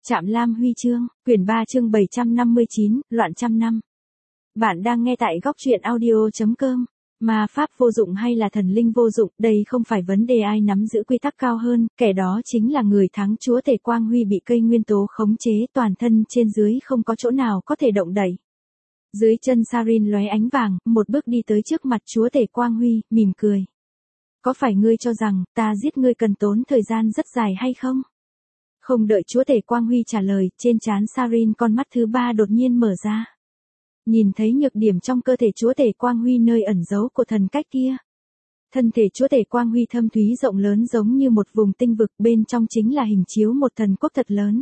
Trạm Lam Huy chương, quyển 3 chương 759, loạn trăm năm. Bạn đang nghe tại góc truyện audio.com. Ma pháp vô dụng hay là thần linh vô dụng, đây không phải vấn đề ai nắm giữ quy tắc cao hơn, kẻ đó chính là người thắng. Chúa tể Quang Huy bị cây nguyên tố khống chế, toàn thân trên dưới không có chỗ nào có thể động đậy. Dưới chân Sarin lóe ánh vàng, một bước đi tới trước mặt Chúa tể Quang Huy, mỉm cười. Có phải ngươi cho rằng, ta giết ngươi cần tốn thời gian rất dài hay không? Không đợi Chúa tể Quang Huy trả lời, trên trán Sarin con mắt thứ ba đột nhiên mở ra. Nhìn thấy nhược điểm trong cơ thể Chúa tể Quang Huy nơi ẩn giấu của thần cách kia. Thân thể Chúa tể Quang Huy thâm thúy rộng lớn giống như một vùng tinh vực, bên trong chính là hình chiếu một thần quốc thật lớn.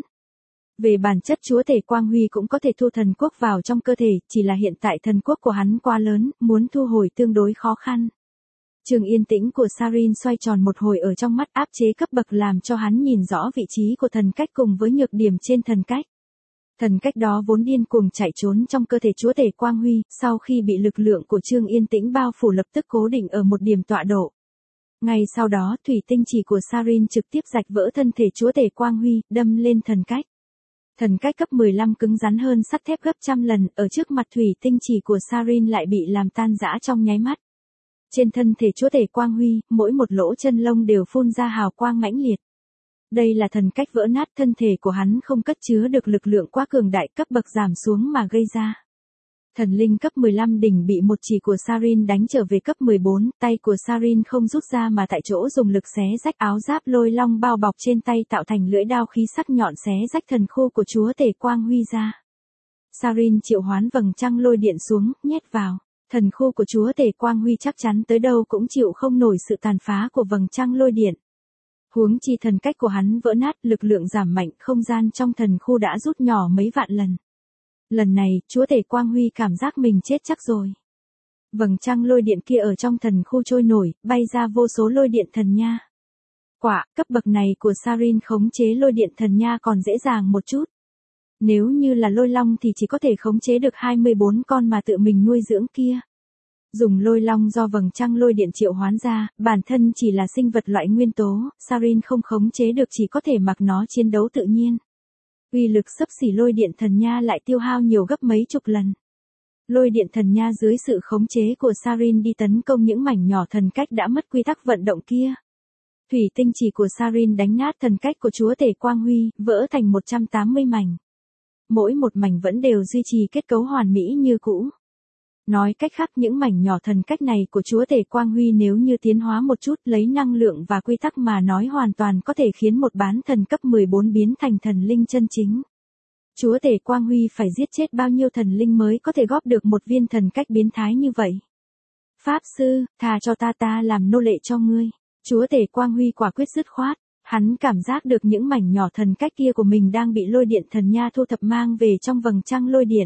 Về bản chất Chúa tể Quang Huy cũng có thể thu thần quốc vào trong cơ thể, chỉ là hiện tại thần quốc của hắn quá lớn, muốn thu hồi tương đối khó khăn. Trường yên tĩnh của Sarin xoay tròn một hồi ở trong mắt, áp chế cấp bậc làm cho hắn nhìn rõ vị trí của thần cách cùng với nhược điểm trên thần cách. Thần cách đó vốn điên cuồng chạy trốn trong cơ thể Chúa tể Quang Huy, sau khi bị lực lượng của Trương Yên Tĩnh bao phủ lập tức cố định ở một điểm tọa độ. Ngay sau đó thủy tinh chỉ của Sarin trực tiếp rạch vỡ thân thể Chúa tể Quang Huy, đâm lên thần cách. Thần cách cấp 15 cứng rắn hơn sắt thép gấp trăm lần, ở trước mặt thủy tinh chỉ của Sarin lại bị làm tan rã trong nháy mắt. Trên thân thể Chúa tể Quang Huy, mỗi một lỗ chân lông đều phun ra hào quang mãnh liệt. Đây là thần cách vỡ nát, thân thể của hắn không cất chứa được lực lượng quá cường đại, cấp bậc giảm xuống mà gây ra. Thần linh cấp 15 đỉnh bị một chỉ của Sarin đánh trở về cấp 14, tay của Sarin không rút ra mà tại chỗ dùng lực xé rách áo giáp lôi long bao bọc trên tay tạo thành lưỡi đao khí sắc nhọn xé rách thần khu của Chúa tể Quang Huy ra. Sarin triệu hoán vầng trăng lôi điện xuống, nhét vào. Thần khu của Chúa tể Quang Huy chắc chắn tới đâu cũng chịu không nổi sự tàn phá của vầng trăng lôi điện. Huống chi thần cách của hắn vỡ nát, lực lượng giảm mạnh, không gian trong thần khu đã rút nhỏ mấy vạn lần. Lần này, Chúa tể Quang Huy cảm giác mình chết chắc rồi. Vầng trăng lôi điện kia ở trong thần khu trôi nổi, bay ra vô số lôi điện thần nha. Quả, cấp bậc này của Sarin khống chế lôi điện thần nha còn dễ dàng một chút. Nếu như là lôi long thì chỉ có thể khống chế được 24 con mà tự mình nuôi dưỡng kia. Dùng lôi long do vầng trăng lôi điện triệu hoán ra, bản thân chỉ là sinh vật loại nguyên tố, Sarin không khống chế được, chỉ có thể mặc nó chiến đấu tự nhiên. Uy lực xấp xỉ lôi điện thần nha lại tiêu hao nhiều gấp mấy chục lần. Lôi điện thần nha dưới sự khống chế của Sarin đi tấn công những mảnh nhỏ thần cách đã mất quy tắc vận động kia. Thủy tinh chỉ của Sarin đánh nát thần cách của Chúa tể Quang Huy, vỡ thành 180 mảnh. Mỗi một mảnh vẫn đều duy trì kết cấu hoàn mỹ như cũ. Nói cách khác, những mảnh nhỏ thần cách này của Chúa tể Quang Huy nếu như tiến hóa một chút, lấy năng lượng và quy tắc mà nói hoàn toàn có thể khiến một bán thần cấp 14 biến thành thần linh chân chính. Chúa tể Quang Huy phải giết chết bao nhiêu thần linh mới có thể góp được một viên thần cách biến thái như vậy? Pháp sư, thà cho ta làm nô lệ cho ngươi. Chúa tể Quang Huy quả quyết dứt khoát. Hắn cảm giác được những mảnh nhỏ thần cách kia của mình đang bị lôi điện thần nha thu thập mang về trong vầng trăng lôi điện.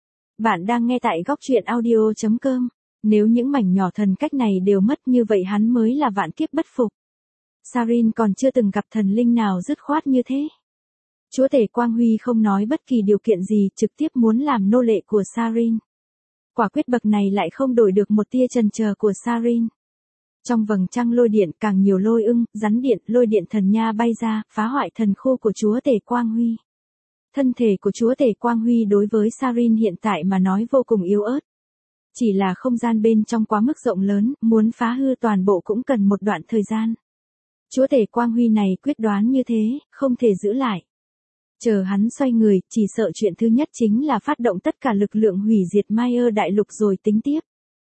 Bạn đang nghe tại góc truyện audio.com. Nếu những mảnh nhỏ thần cách này đều mất như vậy hắn mới là vạn kiếp bất phục. Sarin còn chưa từng gặp thần linh nào dứt khoát như thế. Chúa tể Quang Huy không nói bất kỳ điều kiện gì, trực tiếp muốn làm nô lệ của Sarin. Quả quyết bậc này lại không đổi được một tia chần chờ của Sarin. Trong vầng trăng lôi điện càng nhiều lôi ưng, rắn điện, lôi điện thần nha bay ra, phá hoại thần khu của Chúa tể Quang Huy. Thân thể của Chúa tể Quang Huy đối với Sarin hiện tại mà nói vô cùng yếu ớt. Chỉ là không gian bên trong quá mức rộng lớn, muốn phá hư toàn bộ cũng cần một đoạn thời gian. Chúa tể Quang Huy này quyết đoán như thế, không thể giữ lại. Chờ hắn xoay người, chỉ sợ chuyện thứ nhất chính là phát động tất cả lực lượng hủy diệt Mayer đại lục rồi tính tiếp.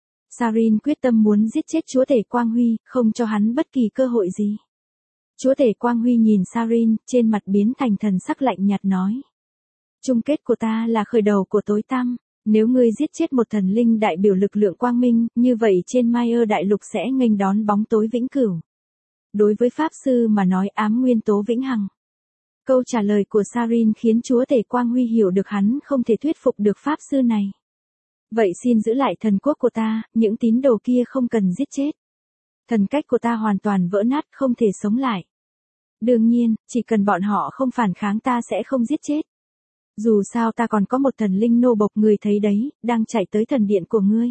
Sarin quyết tâm muốn giết chết Chúa tể Quang Huy, không cho hắn bất kỳ cơ hội gì. Chúa tể Quang Huy nhìn Sarin, trên mặt biến thành thần sắc lạnh nhạt nói. Chung kết của ta là khởi đầu của tối tăm, nếu ngươi giết chết một thần linh đại biểu lực lượng quang minh, như vậy trên Mayer đại lục sẽ nghênh đón bóng tối vĩnh cửu. Đối với Pháp sư mà nói ám nguyên tố vĩnh hằng. Câu trả lời của Sarin khiến Chúa tể Quang Huy hiểu được hắn không thể thuyết phục được Pháp sư này. Vậy xin giữ lại thần quốc của ta, những tín đồ kia không cần giết chết. Thần cách của ta hoàn toàn vỡ nát, không thể sống lại. Đương nhiên, chỉ cần bọn họ không phản kháng ta sẽ không giết chết. Dù sao ta còn có một thần linh nô bộc, người thấy đấy, đang chạy tới thần điện của ngươi.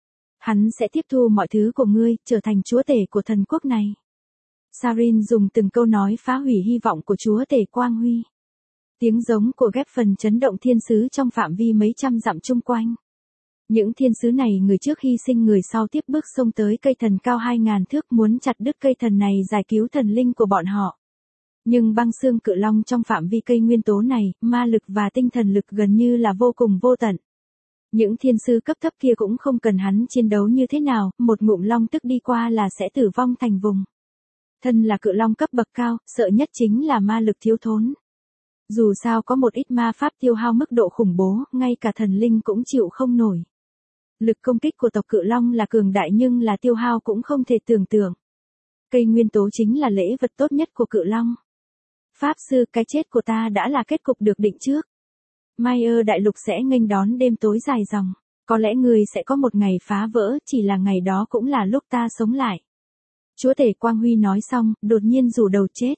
Hắn sẽ tiếp thu mọi thứ của ngươi, trở thành chúa tể của thần quốc này. Sarin dùng từng câu nói phá hủy hy vọng của chúa tể Quang Huy. Tiếng giống của ghép phần chấn động thiên sứ trong phạm vi mấy trăm dặm chung quanh. Những thiên sứ này người trước hy sinh người sau tiếp bước xông tới cây thần cao 2.000 thước muốn chặt đứt cây thần này giải cứu thần linh của bọn họ. Nhưng băng xương cự long trong phạm vi cây nguyên tố này, ma lực và tinh thần lực gần như là vô cùng vô tận. Những thiên sứ cấp thấp kia cũng không cần hắn chiến đấu như thế nào, một ngụm long tức đi qua là sẽ tử vong thành vùng. Thân là cự long cấp bậc cao, sợ nhất chính là ma lực thiếu thốn. Dù sao có một ít ma pháp tiêu hao mức độ khủng bố, ngay cả thần linh cũng chịu không nổi. Lực công kích của tộc cự long là cường đại nhưng là tiêu hao cũng không thể tưởng tượng. Cây nguyên tố chính là lễ vật tốt nhất của cự long. Pháp sư, cái chết của ta đã là kết cục được định trước. Mayer đại lục sẽ nghênh đón đêm tối dài dòng. Có lẽ người sẽ có một ngày phá vỡ, chỉ là ngày đó cũng là lúc ta sống lại. Chúa tể Quang Huy nói xong, đột nhiên rủ đầu chết.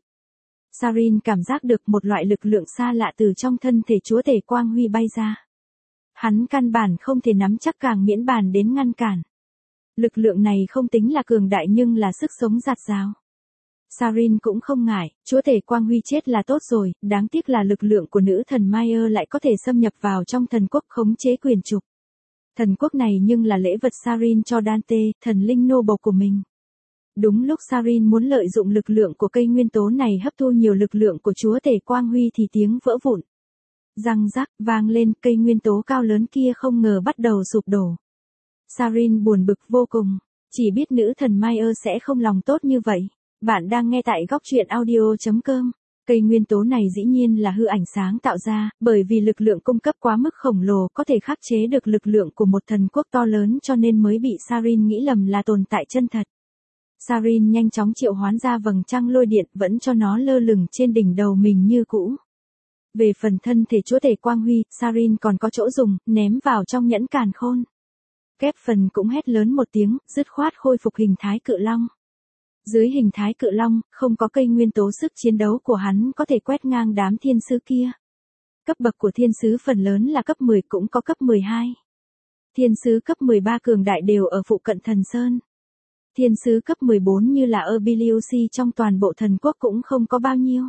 Sarin cảm giác được một loại lực lượng xa lạ từ trong thân thể chúa tể Quang Huy bay ra. Hắn căn bản không thể nắm chắc càng miễn bàn đến ngăn cản. Lực lượng này không tính là cường đại nhưng là sức sống dạt dào. Sarin cũng không ngại, chúa tể Quang Huy chết là tốt rồi, đáng tiếc là lực lượng của nữ thần Mayer lại có thể xâm nhập vào trong thần quốc khống chế quyền trục. Thần quốc này nhưng là lễ vật Sarin cho Dante, thần linh nô bộc của mình. Đúng lúc Sarin muốn lợi dụng lực lượng của cây nguyên tố này hấp thu nhiều lực lượng của chúa tể Quang Huy thì tiếng vỡ vụn. Răng rắc vang lên, cây nguyên tố cao lớn kia không ngờ bắt đầu sụp đổ. Sarin buồn bực vô cùng, chỉ biết nữ thần Mayer sẽ không lòng tốt như vậy. Bạn đang nghe tại góc truyện audio.com. Cây nguyên tố này dĩ nhiên là hư ảnh sáng tạo ra, bởi vì lực lượng cung cấp quá mức khổng lồ có thể khắc chế được lực lượng của một thần quốc to lớn cho nên mới bị Sarin nghĩ lầm là tồn tại chân thật. Sarin nhanh chóng triệu hoán ra vầng trăng lôi điện vẫn cho nó lơ lửng trên đỉnh đầu mình như cũ. Về phần thân thể chúa tể Quang Huy, Sarin còn có chỗ dùng, ném vào trong nhẫn càn khôn. Ghép phần cũng hét lớn một tiếng, dứt khoát khôi phục hình thái cự long. Dưới hình thái cự long, không có cây nguyên tố sức chiến đấu của hắn có thể quét ngang đám thiên sứ kia. Cấp bậc của thiên sứ phần lớn là cấp 10 cũng có cấp 12. Thiên sứ cấp 13 cường đại đều ở phụ cận thần sơn. Thiên sứ cấp 14 như là Obiliusi trong toàn bộ thần quốc cũng không có bao nhiêu.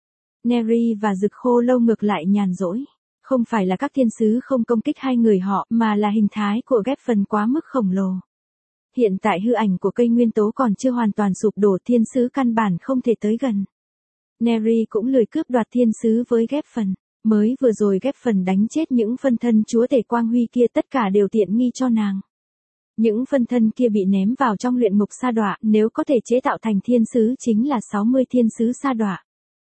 Neri và Dực Khô Lâu ngược lại nhàn rỗi. Không phải là các thiên sứ không công kích hai người họ mà là hình thái của ghép phần quá mức khổng lồ. Hiện tại hư ảnh của cây nguyên tố còn chưa hoàn toàn sụp đổ, thiên sứ căn bản không thể tới gần. Neri cũng lười cướp đoạt thiên sứ với ghép phần. Mới vừa rồi ghép phần đánh chết những phân thân chúa tể Quang Huy kia tất cả đều tiện nghi cho nàng. Những phân thân kia bị ném vào trong luyện ngục sa đọa, nếu có thể chế tạo thành thiên sứ chính là 60 thiên sứ sa đọa.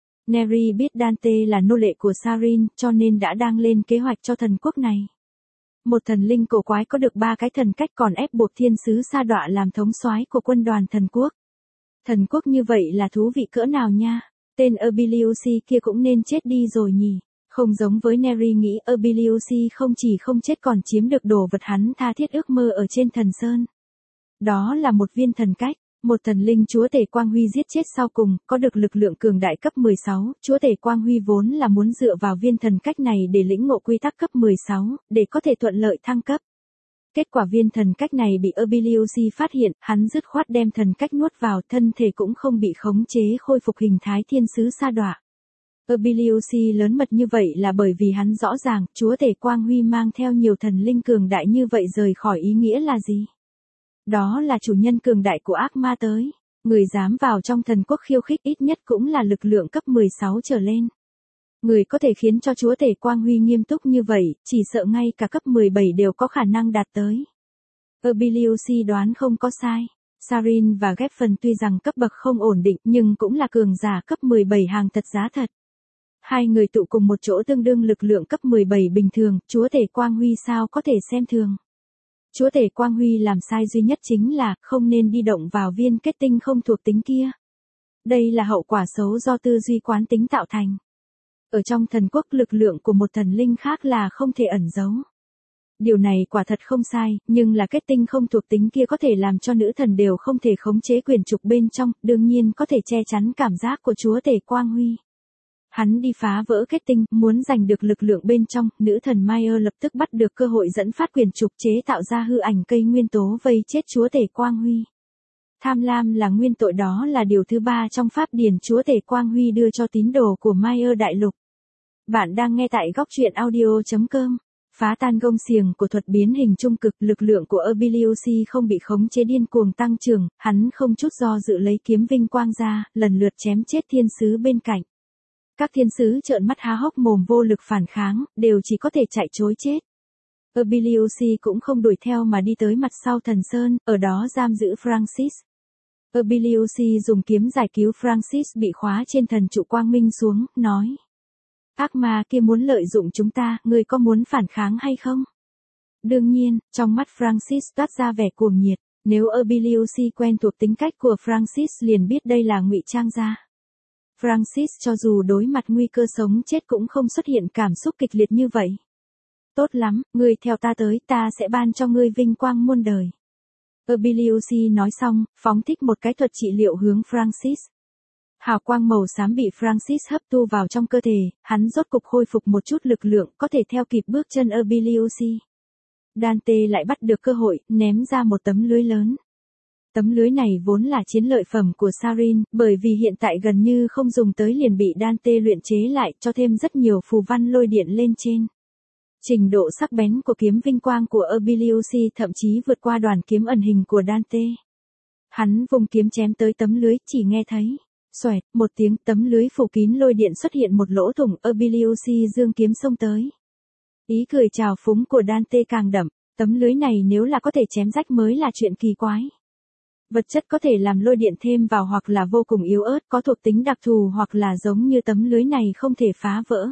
Neri biết Dante là nô lệ của Sarin cho nên đã đang lên kế hoạch cho thần quốc này. Một thần linh cổ quái có được 3 cái thần cách còn ép buộc thiên sứ sa đọa làm thống soái của quân đoàn thần quốc. Thần quốc như vậy là thú vị cỡ nào nha, tên Obiliusi kia cũng nên chết đi rồi nhỉ. Không giống với Neri nghĩ Obiliusi không chỉ không chết còn chiếm được đồ vật hắn tha thiết ước mơ ở trên thần sơn. Đó là một viên thần cách, một thần linh chúa tể Quang Huy giết chết sau cùng, có được lực lượng cường đại cấp 16, chúa tể Quang Huy vốn là muốn dựa vào viên thần cách này để lĩnh ngộ quy tắc cấp 16, để có thể thuận lợi thăng cấp. Kết quả viên thần cách này bị Obiliusi phát hiện, hắn dứt khoát đem thần cách nuốt vào, thân thể cũng không bị khống chế khôi phục hình thái thiên sứ sa đọa. Obiliusi lớn mật như vậy là bởi vì hắn rõ ràng, chúa tể Quang Huy mang theo nhiều thần linh cường đại như vậy rời khỏi ý nghĩa là gì? Đó là chủ nhân cường đại của ác ma tới. Người dám vào trong thần quốc khiêu khích ít nhất cũng là lực lượng cấp 16 trở lên. Người có thể khiến cho chúa tể Quang Huy nghiêm túc như vậy, chỉ sợ ngay cả cấp 17 đều có khả năng đạt tới. Obiliusi đoán không có sai. Sarin và ghép phần tuy rằng cấp bậc không ổn định nhưng cũng là cường giả cấp 17 hàng thật giá thật. Hai người tụ cùng một chỗ tương đương lực lượng cấp 17 bình thường, chúa tể Quang Huy sao có thể xem thường. Chúa tể Quang Huy làm sai duy nhất chính là không nên đi động vào viên kết tinh không thuộc tính kia. Đây là hậu quả xấu do tư duy quán tính tạo thành. Ở trong thần quốc lực lượng của một thần linh khác là không thể ẩn giấu. Điều này quả thật không sai, nhưng là kết tinh không thuộc tính kia có thể làm cho nữ thần đều không thể khống chế quyền trục bên trong, đương nhiên có thể che chắn cảm giác của chúa tể Quang Huy. Hắn đi phá vỡ kết tinh, muốn giành được lực lượng bên trong, nữ thần Mayer lập tức bắt được cơ hội dẫn phát quyền trục chế tạo ra hư ảnh cây nguyên tố vây chết chúa tể Quang Huy. Tham lam là nguyên tội, đó là điều thứ 3 trong pháp điển chúa tể Quang Huy đưa cho tín đồ của Mayer đại lục. Bạn đang nghe tại góc truyện audio.com. Phá tan gông xiềng của thuật biến hình trung cực, lực lượng của Abiliusi không bị khống chế điên cuồng tăng trưởng, hắn không chút do dự lấy kiếm vinh quang ra, lần lượt chém chết thiên sứ bên cạnh. Các thiên sứ trợn mắt há hốc mồm vô lực phản kháng, đều chỉ có thể chạy trối chết. Abiliusi cũng không đuổi theo mà đi tới mặt sau thần sơn, ở đó giam giữ Francis. Abiliusi dùng kiếm giải cứu Francis bị khóa trên thần trụ quang minh xuống, nói. Ác ma kia muốn lợi dụng chúng ta, ngươi có muốn phản kháng hay không? Đương nhiên, trong mắt Francis toát ra vẻ cuồng nhiệt, nếu Abiliusi quen thuộc tính cách của Francis liền biết đây là ngụy trang ra. Francis cho dù đối mặt nguy cơ sống chết cũng không xuất hiện cảm xúc kịch liệt như vậy. Tốt lắm, ngươi theo ta tới, ta sẽ ban cho ngươi vinh quang muôn đời. Abiliusi nói xong, phóng thích một cái thuật trị liệu hướng Francis. Hào quang màu xám bị Francis hấp thu vào trong cơ thể, hắn rốt cục khôi phục một chút lực lượng, có thể theo kịp bước chân Abiliusi. Dante lại bắt được cơ hội, ném ra một tấm lưới lớn. Tấm lưới này vốn là chiến lợi phẩm của Sarin, bởi vì hiện tại gần như không dùng tới liền bị Dante luyện chế lại, cho thêm rất nhiều phù văn lôi điện lên trên. Trình độ sắc bén của kiếm vinh quang của Abiliusi thậm chí vượt qua đoàn kiếm ẩn hình của Dante. Hắn vùng kiếm chém tới tấm lưới, chỉ nghe thấy. Xoẹt, một tiếng, tấm lưới phủ kín lôi điện xuất hiện một lỗ thủng, Abiliusi dương kiếm xông tới. Ý cười trào phúng của Dante càng đậm, tấm lưới này nếu là có thể chém rách mới là chuyện kỳ quái. Vật chất có thể làm lôi điện thêm vào hoặc là vô cùng yếu ớt, có thuộc tính đặc thù hoặc là giống như tấm lưới này không thể phá vỡ.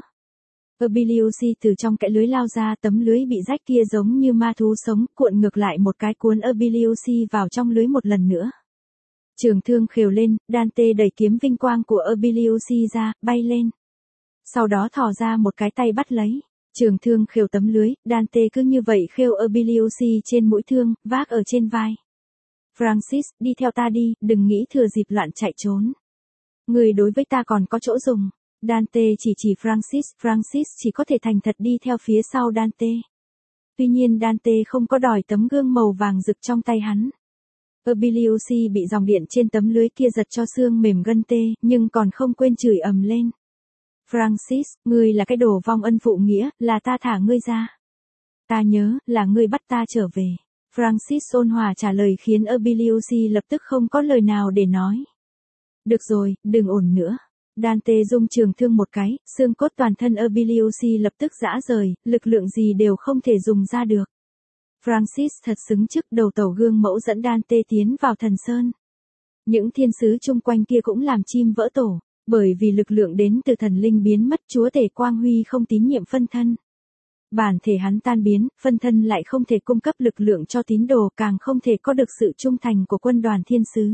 Abiliusi từ trong kẽ lưới lao ra, tấm lưới bị rách kia giống như ma thú sống, cuộn ngược lại một cái cuốn Abiliusi vào trong lưới một lần nữa. Trường thương khều lên, Dante đẩy kiếm vinh quang của Abiliusi ra, bay lên. Sau đó thò ra một cái tay bắt lấy. Trường thương khều tấm lưới, Dante cứ như vậy khêu Abiliusi trên mũi thương, vác ở trên vai. Francis, đi theo ta đi, đừng nghĩ thừa dịp loạn chạy trốn. Người đối với ta còn có chỗ dùng. Dante chỉ Francis chỉ có thể thành thật đi theo phía sau Dante. Tuy nhiên Dante không có đòi tấm gương màu vàng rực trong tay hắn. Abiliusi bị dòng điện trên tấm lưới kia giật cho xương mềm gân tê, nhưng còn không quên chửi ầm lên. Francis, ngươi là cái đồ vong ân phụ nghĩa, là ta thả ngươi ra. Ta nhớ, là ngươi bắt ta trở về. Francis ôn hòa trả lời khiến Abiliusi lập tức không có lời nào để nói. Được rồi, đừng ổn nữa. Dante dung trường thương một cái, xương cốt toàn thân Abiliusi lập tức rã rời, lực lượng gì đều không thể dùng ra được. Francis thật xứng trước đầu tàu gương mẫu dẫn Dante tiến vào thần sơn. Những thiên sứ chung quanh kia cũng làm chim vỡ tổ, bởi vì lực lượng đến từ thần linh biến mất, chúa tể Quang Huy không tín nhiệm phân thân. Bản thể hắn tan biến, phân thân lại không thể cung cấp lực lượng cho tín đồ, càng không thể có được sự trung thành của quân đoàn thiên sứ.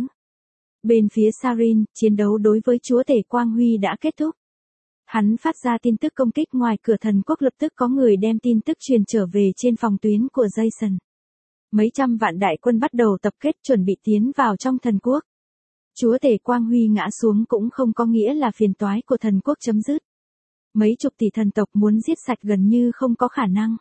Bên phía Sarin, chiến đấu đối với chúa tể Quang Huy đã kết thúc. Hắn phát ra tin tức công kích ngoài cửa thần quốc, lập tức có người đem tin tức truyền trở về trên phòng tuyến của Jason. Mấy trăm vạn đại quân bắt đầu tập kết chuẩn bị tiến vào trong thần quốc. Chúa tể Quang Huy ngã xuống cũng không có nghĩa là phiền toái của thần quốc chấm dứt. Mấy chục tỷ thần tộc muốn giết sạch gần như không có khả năng.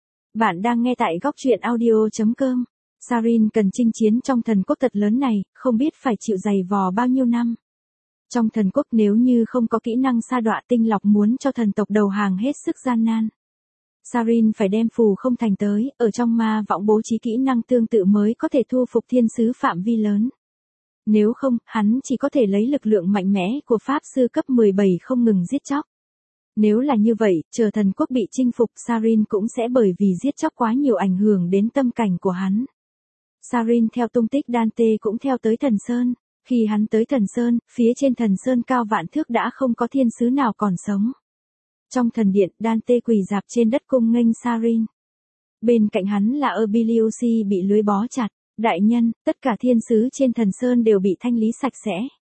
Bạn đang nghe tại góc truyện audio.com. Sarin cần chinh chiến trong thần quốc thật lớn này, không biết phải chịu dày vò bao nhiêu năm. Trong thần quốc nếu như không có kỹ năng sa đọa tinh lọc muốn cho thần tộc đầu hàng hết sức gian nan. Sarin phải đem phù không thành tới, ở trong ma võng bố trí kỹ năng tương tự mới có thể thu phục thiên sứ phạm vi lớn. Nếu không, hắn chỉ có thể lấy lực lượng mạnh mẽ của pháp sư cấp 17 không ngừng giết chóc. Nếu là như vậy, chờ thần quốc bị chinh phục, Sarin cũng sẽ bởi vì giết chóc quá nhiều ảnh hưởng đến tâm cảnh của hắn. Sarin theo tung tích Dante cũng theo tới thần sơn. Khi hắn tới thần sơn, phía trên thần sơn cao vạn thước đã không có thiên sứ nào còn sống. Trong thần điện, Dante quỳ rạp trên đất cung nghênh Sarin. Bên cạnh hắn là Abiliusi bị lưới bó chặt. Đại nhân, tất cả thiên sứ trên thần sơn đều bị thanh lý sạch sẽ.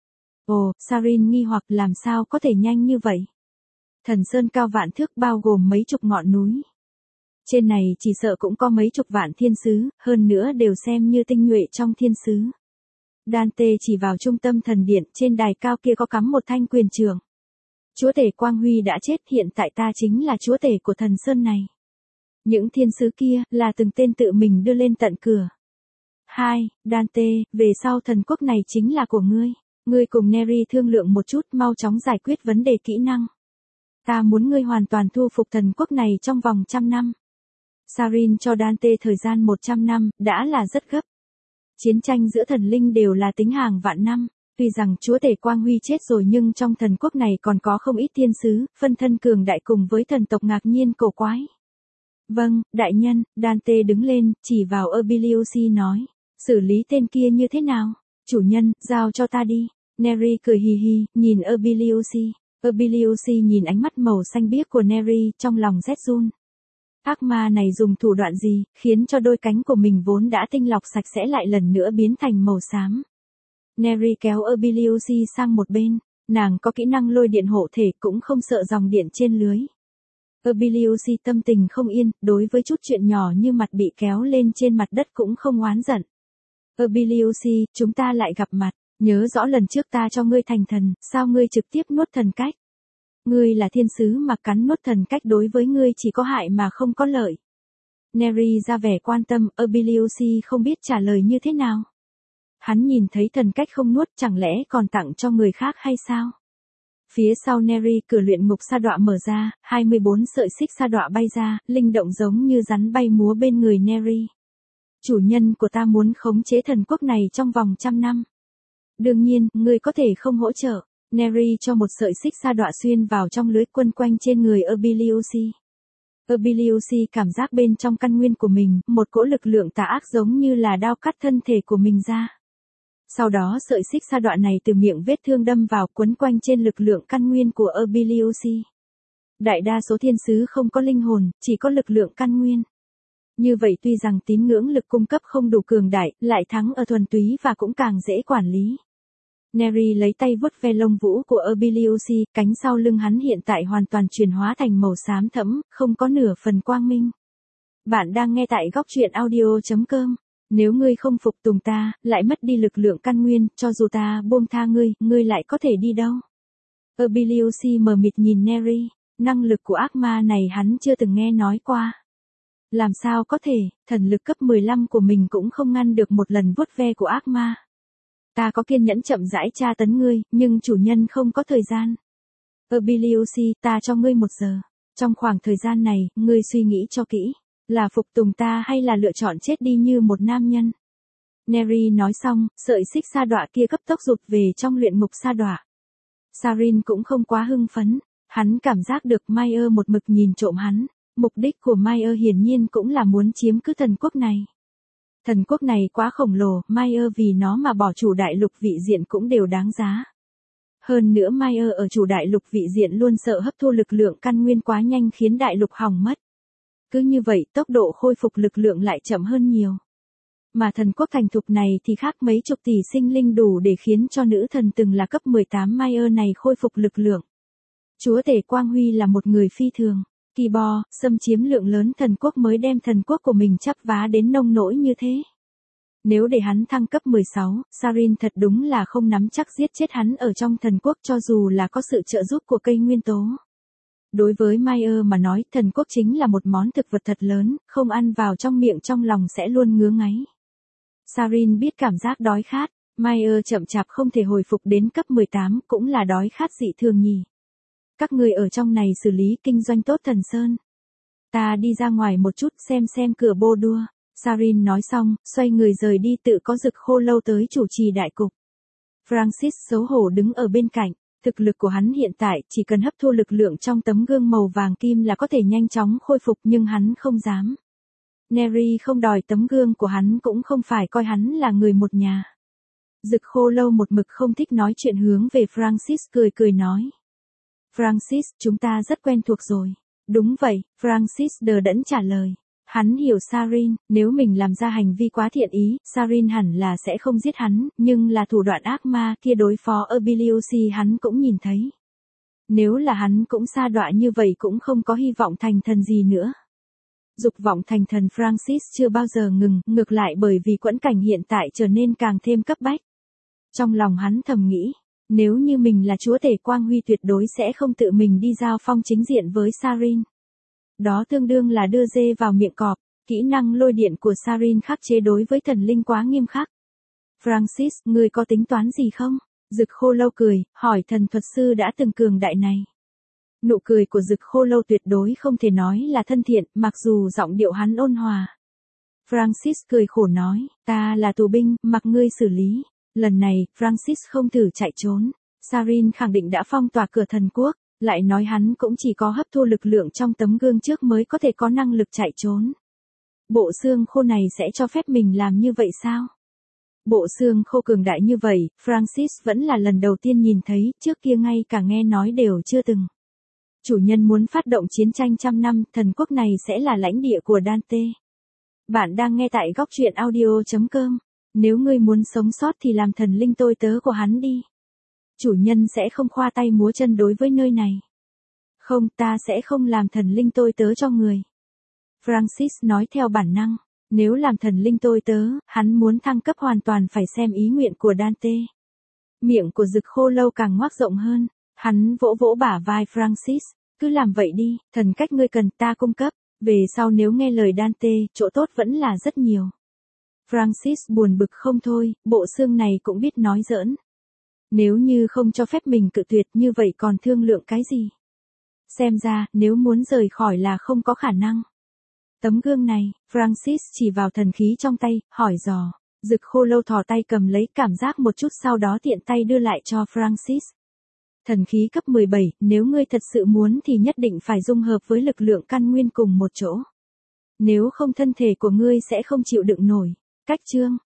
Ồ, Sarin nghi hoặc làm sao có thể nhanh như vậy. Thần sơn cao vạn thước bao gồm mấy chục ngọn núi. Trên này chỉ sợ cũng có mấy chục vạn thiên sứ, hơn nữa đều xem như tinh nhuệ trong thiên sứ. Dante chỉ vào trung tâm thần điện, trên đài cao kia có cắm một thanh quyền trường. Chúa tể Quang Huy đã chết, hiện tại ta chính là chúa tể của thần sơn này. Những thiên sứ kia, là từng tên tự mình đưa lên tận cửa. 2. Dante, về sau thần quốc này chính là của ngươi. Ngươi cùng Neri thương lượng một chút, mau chóng giải quyết vấn đề kỹ năng. Ta muốn ngươi hoàn toàn thu phục thần quốc này trong vòng 100 năm. Sarin cho Dante thời gian 100 năm, đã là rất gấp. Chiến tranh giữa thần linh đều là tính hàng vạn năm. Tuy rằng chúa tể Quang Huy chết rồi nhưng trong thần quốc này còn có không ít thiên sứ, phân thân cường đại cùng với thần tộc ngạc nhiên cổ quái. Vâng, đại nhân, Dante đứng lên, chỉ vào Obiliusi nói. Xử lý tên kia như thế nào? Chủ nhân, giao cho ta đi. Neri cười hì hì, nhìn Obiliusi. Obiliusi nhìn ánh mắt màu xanh biếc của Neri, trong lòng rét run. Ác ma này dùng thủ đoạn gì, khiến cho đôi cánh của mình vốn đã tinh lọc sạch sẽ lại lần nữa biến thành màu xám. Neri kéo Obiliusi sang một bên, nàng có kỹ năng lôi điện hộ thể cũng không sợ dòng điện trên lưới. Obiliusi tâm tình không yên, đối với chút chuyện nhỏ như mặt bị kéo lên trên mặt đất cũng không oán giận. Obiliusi, chúng ta lại gặp mặt, nhớ rõ lần trước ta cho ngươi thành thần, sao ngươi trực tiếp nuốt thần cách? Ngươi là thiên sứ mà cắn nuốt thần cách đối với ngươi chỉ có hại mà không có lợi. Neri ra vẻ quan tâm, Obiliusi không biết trả lời như thế nào. Hắn nhìn thấy thần cách không nuốt chẳng lẽ còn tặng cho người khác hay sao? Phía sau Neri cửa luyện ngục sa đọa mở ra, 24 sợi xích sa đọa bay ra, linh động giống như rắn bay múa bên người Neri. Chủ nhân của ta muốn khống chế thần quốc này trong vòng 100 năm. Đương nhiên, ngươi có thể không hỗ trợ. Neri cho một sợi xích sa đọa xuyên vào trong lưới quân quanh trên người Obiliusi. Obiliusi cảm giác bên trong căn nguyên của mình, một cỗ lực lượng tà ác giống như là đao cắt thân thể của mình ra. Sau đó sợi xích sa đọa này từ miệng vết thương đâm vào quấn quanh trên lực lượng căn nguyên của Obiliusi. Đại đa số thiên sứ không có linh hồn, chỉ có lực lượng căn nguyên. Như vậy tuy rằng tín ngưỡng lực cung cấp không đủ cường đại, lại thắng ở thuần túy và cũng càng dễ quản lý. Neri lấy tay vuốt ve lông vũ của Obiliusi, cánh sau lưng hắn hiện tại hoàn toàn chuyển hóa thành màu xám thẫm, không có nửa phần quang minh. Bạn đang nghe tại góc truyện audio.com. Nếu ngươi không phục tùng ta, lại mất đi lực lượng căn nguyên, cho dù ta buông tha ngươi lại có thể đi đâu? Obiliusi mờ mịt nhìn Neri, năng lực của ác ma này hắn chưa từng nghe nói qua. Làm sao có thể, thần lực cấp 15 của mình cũng không ngăn được một lần vuốt ve của ác ma. Ta có kiên nhẫn chậm rãi tra tấn ngươi, nhưng chủ nhân không có thời gian. Obiliusi, ta cho ngươi 1 giờ. Trong khoảng thời gian này, ngươi suy nghĩ cho kỹ. Là phục tùng ta hay là lựa chọn chết đi như một nam nhân? Neri nói xong, sợi xích sa đọa kia cấp tốc rụt về trong luyện ngục sa đọa. Sarin cũng không quá hưng phấn, hắn cảm giác được Meyer một mực nhìn trộm hắn. Mục đích của Meyer hiển nhiên cũng là muốn chiếm cứ thần quốc này. Thần quốc này quá khổng lồ, Meyer vì nó mà bỏ chủ đại lục vị diện cũng đều đáng giá. Hơn nữa Meyer ở chủ đại lục vị diện luôn sợ hấp thu lực lượng căn nguyên quá nhanh khiến đại lục hỏng mất. Cứ như vậy tốc độ khôi phục lực lượng lại chậm hơn nhiều. Mà thần quốc thành thục này thì khác mấy chục tỷ sinh linh đủ để khiến cho nữ thần từng là cấp 18 Meyer này khôi phục lực lượng. Chúa tể Quang Huy là một người phi thường. Kỳ bò, xâm chiếm lượng lớn thần quốc mới đem thần quốc của mình chắp vá đến nông nỗi như thế. Nếu để hắn thăng cấp 16, Sarin thật đúng là không nắm chắc giết chết hắn ở trong thần quốc cho dù là có sự trợ giúp của cây nguyên tố. Đối với Meyer mà nói, thần quốc chính là một món thực vật thật lớn, không ăn vào trong miệng trong lòng sẽ luôn ngứa ngáy. Sarin biết cảm giác đói khát, Meyer chậm chạp không thể hồi phục đến cấp 18 cũng là đói khát dị thường nhỉ. Các người ở trong này xử lý kinh doanh tốt thần sơn. Ta đi ra ngoài một chút xem cửa bô đua. Sarin nói xong, xoay người rời đi tự có Dực Khô Lâu tới chủ trì đại cục. Francis xấu hổ đứng ở bên cạnh. Thực lực của hắn hiện tại chỉ cần hấp thu lực lượng trong tấm gương màu vàng kim là có thể nhanh chóng khôi phục nhưng hắn không dám. Neri không đòi tấm gương của hắn cũng không phải coi hắn là người một nhà. Dực Khô Lâu một mực không thích nói chuyện hướng về Francis cười nói. Francis, chúng ta rất quen thuộc rồi. Đúng vậy, Francis đờ đẫn trả lời. Hắn hiểu Sarin, nếu mình làm ra hành vi quá thiện ý, Sarin hẳn là sẽ không giết hắn, nhưng là thủ đoạn ác ma kia đối phó Obiliusi hắn cũng nhìn thấy. Nếu là hắn cũng sa đọa như vậy cũng không có hy vọng thành thần gì nữa. Dục vọng thành thần Francis chưa bao giờ ngừng, ngược lại bởi vì quẫn cảnh hiện tại trở nên càng thêm cấp bách. Trong lòng hắn thầm nghĩ, nếu như mình là chúa tể Quang Huy tuyệt đối sẽ không tự mình đi giao phong chính diện với Sarin. Đó tương đương là đưa dê vào miệng cọp, kỹ năng lôi điện của Sarin khắc chế đối với thần linh quá nghiêm khắc. Francis, ngươi có tính toán gì không? Dực Khô Lâu cười, hỏi thần thuật sư đã từng cường đại này. Nụ cười của Dực Khô Lâu tuyệt đối không thể nói là thân thiện, mặc dù giọng điệu hắn ôn hòa. Francis cười khổ nói, ta là tù binh, mặc ngươi xử lý. Lần này, Francis không thử chạy trốn. Sarin khẳng định đã phong tỏa cửa thần quốc, lại nói hắn cũng chỉ có hấp thu lực lượng trong tấm gương trước mới có thể có năng lực chạy trốn. Bộ xương khô này sẽ cho phép mình làm như vậy sao? Bộ xương khô cường đại như vậy, Francis vẫn là lần đầu tiên nhìn thấy, trước kia ngay cả nghe nói đều chưa từng. Chủ nhân muốn phát động chiến tranh trăm năm, thần quốc này sẽ là lãnh địa của Dante. Bạn đang nghe tại góc truyện audio.com. Nếu ngươi muốn sống sót thì làm thần linh tôi tớ của hắn đi. Chủ nhân sẽ không khoa tay múa chân đối với nơi này. Không, ta sẽ không làm thần linh tôi tớ cho người. Francis nói theo bản năng. Nếu làm thần linh tôi tớ, hắn muốn thăng cấp hoàn toàn phải xem ý nguyện của Dante. Miệng của Dực Khô Lâu càng ngoác rộng hơn. Hắn vỗ vỗ bả vai Francis. Cứ làm vậy đi, thần cách ngươi cần ta cung cấp. Về sau nếu nghe lời Dante, chỗ tốt vẫn là rất nhiều. Francis buồn bực không thôi, bộ xương này cũng biết nói giỡn. Nếu như không cho phép mình cự tuyệt như vậy còn thương lượng cái gì? Xem ra, nếu muốn rời khỏi là không có khả năng. Tấm gương này, Francis chỉ vào thần khí trong tay, hỏi dò. Dực Khô Lâu thò tay cầm lấy, cảm giác một chút sau đó tiện tay đưa lại cho Francis. Thần khí cấp 17, nếu ngươi thật sự muốn thì nhất định phải dung hợp với lực lượng căn nguyên cùng một chỗ. Nếu không thân thể của ngươi sẽ không chịu đựng nổi. Cách chương,